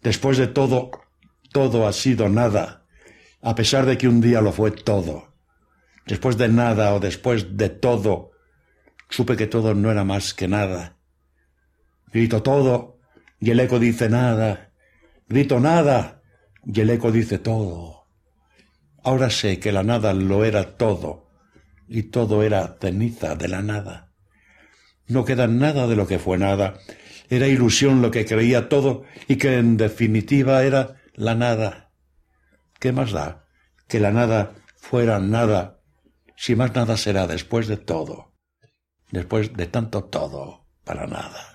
Después de todo, todo ha sido nada, a pesar de que un día lo fue todo. Después de nada o después de todo, supe que todo no era más que nada. Grito todo y el eco dice nada. Grito nada y el eco dice todo. Ahora sé que la nada lo era todo y todo era ceniza de la nada. No queda nada de lo que fue nada. Era ilusión lo que creía todo y que en definitiva era la nada. ¿Qué más da que la nada fuera nada si más nada será después de todo? Después de tanto todo para nada.